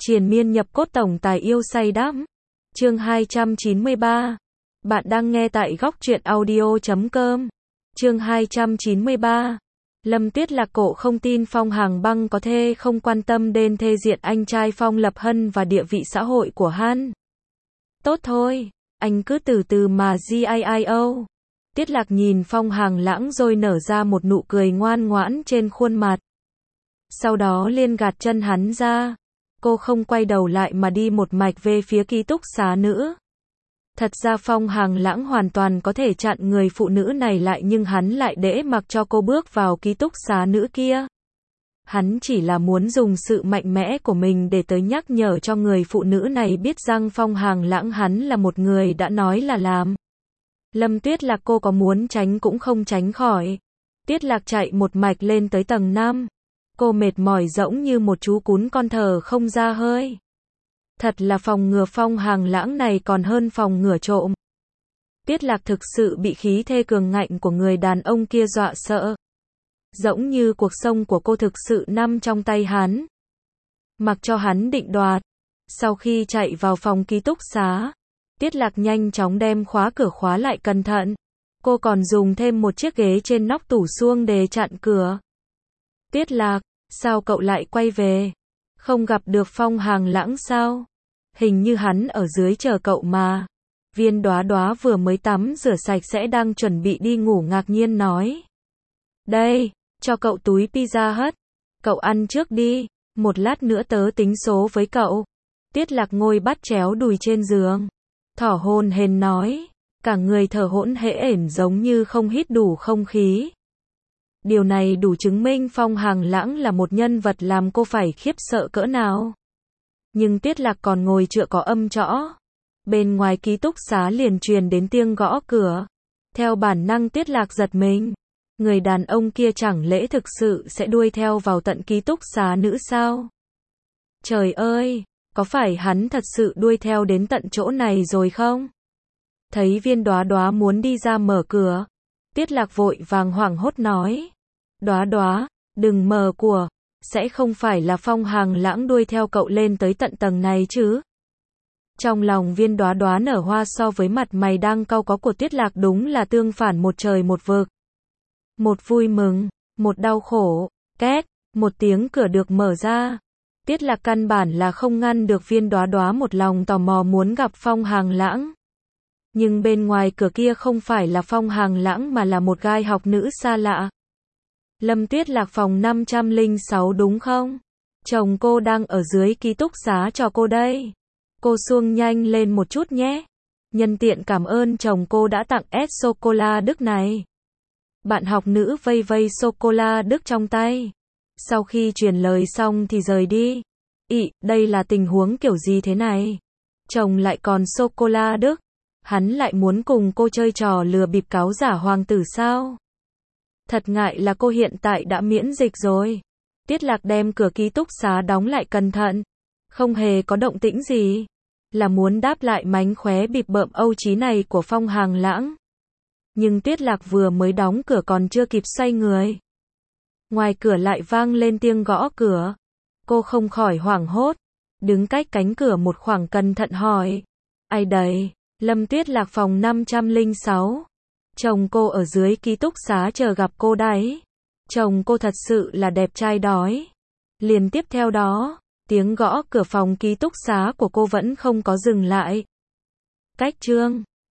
Triền miên nhập cốt tổng tài yêu say đắm. Chương 293. Bạn đang nghe tại góc truyện audio.com. Chương 293. Lâm Tuyết Lạc cổ không tin Phong Hàng Băng có thể không quan tâm đến thê diện anh trai Phong Lập Hân và địa vị xã hội của hắn. Tốt thôi, anh cứ từ từ mà GIIO. Tiết Lạc nhìn Phong Hàng Lãng rồi nở ra một nụ cười ngoan ngoãn trên khuôn mặt. Sau đó liền gạt chân hắn ra. Cô không quay đầu lại mà đi một mạch về phía ký túc xá nữa. Thật ra Phong Hàng Lãng hoàn toàn có thể chặn người phụ nữ này lại nhưng hắn lại để mặc cho cô bước vào ký túc xá nữ kia. Hắn chỉ là muốn dùng sự mạnh mẽ của mình để tới nhắc nhở cho người phụ nữ này biết rằng Phong Hàng Lãng hắn là một người đã nói là làm. Lâm Tuyết Lạc cô có muốn tránh cũng không tránh khỏi. Tiết Lạc chạy một mạch lên tới tầng 5. Cô mệt mỏi rỗng như một chú cún con thở không ra hơi. Thật là phòng ngừa Phong Hàng Lãng này còn hơn phòng ngừa trộm. Tiết Lạc thực sự bị khí thế cường ngạnh của người đàn ông kia dọa sợ. Giống như cuộc sống của cô thực sự nằm trong tay hắn. Mặc cho hắn định đoạt. Sau khi chạy vào phòng ký túc xá, Tiết Lạc nhanh chóng đem khóa cửa khóa lại cẩn thận. Cô còn dùng thêm một chiếc ghế trên nóc tủ suông để chặn cửa. Tiết Lạc, sao cậu lại quay về? Không gặp được Phong Hàng Lãng sao? Hình như hắn ở dưới chờ cậu mà. Viên Đóa Đóa vừa mới tắm rửa sạch sẽ đang chuẩn bị đi ngủ ngạc nhiên nói. Đây, cho cậu túi pizza Hut. Cậu ăn trước đi, một lát nữa tớ tính số với cậu. Tiết Lạc ngồi bắt chéo đùi trên giường. Thỏ hồn hển nói. Cả người thở hỗn hển giống như không hít đủ không khí. Điều này đủ chứng minh Phong Hàng Lãng là một nhân vật làm cô phải khiếp sợ cỡ nào. Nhưng Tiết Lạc còn ngồi chữa có âm trõ. Bên ngoài ký túc xá liền truyền đến tiếng gõ cửa. Theo bản năng Tiết Lạc giật mình. Người đàn ông kia chẳng lẽ thực sự sẽ đuôi theo vào tận ký túc xá nữ sao? Trời ơi, có phải hắn thật sự đuôi theo đến tận chỗ này rồi không? Thấy Viên Đóa Đóa muốn đi ra mở cửa. Tiết Lạc vội vàng hoảng hốt nói. Đóa Đóa, đừng mở của, sẽ không phải là Phong Hàng Lãng đuôi theo cậu lên tới tận tầng này chứ? Trong lòng Viên Đóa Đóa nở hoa so với mặt mày đang cau có của Tiết Lạc đúng là tương phản một trời một vực. Một vui mừng, một đau khổ, két, một tiếng cửa được mở ra. Tiết Lạc căn bản là không ngăn được Viên Đóa Đóa một lòng tò mò muốn gặp Phong Hàng Lãng. Nhưng bên ngoài cửa kia không phải là Phong Hàng Lãng mà là một gai học nữ xa lạ. Lâm Tuyết Lạc phòng 506 đúng không? Chồng cô đang ở dưới ký túc xá cho cô đây. Cô xuông nhanh lên một chút nhé. Nhân tiện cảm ơn chồng cô đã tặng sô-cô-la Đức này. Bạn học nữ vây vây sô-cô-la Đức trong tay. Sau khi truyền lời xong thì rời đi. Đây là tình huống kiểu gì thế này? Chồng lại còn sô-cô-la Đức. Hắn lại muốn cùng cô chơi trò lừa bịp cáo giả hoàng tử sao? Thật ngại là cô hiện tại đã miễn dịch rồi. Tiết Lạc đem cửa ký túc xá đóng lại cẩn thận. Không hề có động tĩnh gì. Là muốn đáp lại mánh khóe bịp bợm âu trí này của Phong Hàng Lãng. Nhưng Tiết Lạc vừa mới đóng cửa còn chưa kịp xoay người. Ngoài cửa lại vang lên tiếng gõ cửa. Cô không khỏi hoảng hốt. Đứng cách cánh cửa một khoảng cẩn thận hỏi. Ai đấy? Lâm Tuyết Lạc phòng 506. Chồng cô ở dưới ký túc xá chờ gặp cô đấy. Chồng cô thật sự là đẹp trai đói. Liền tiếp theo đó, tiếng gõ cửa phòng ký túc xá của cô vẫn không có dừng lại. Cách chương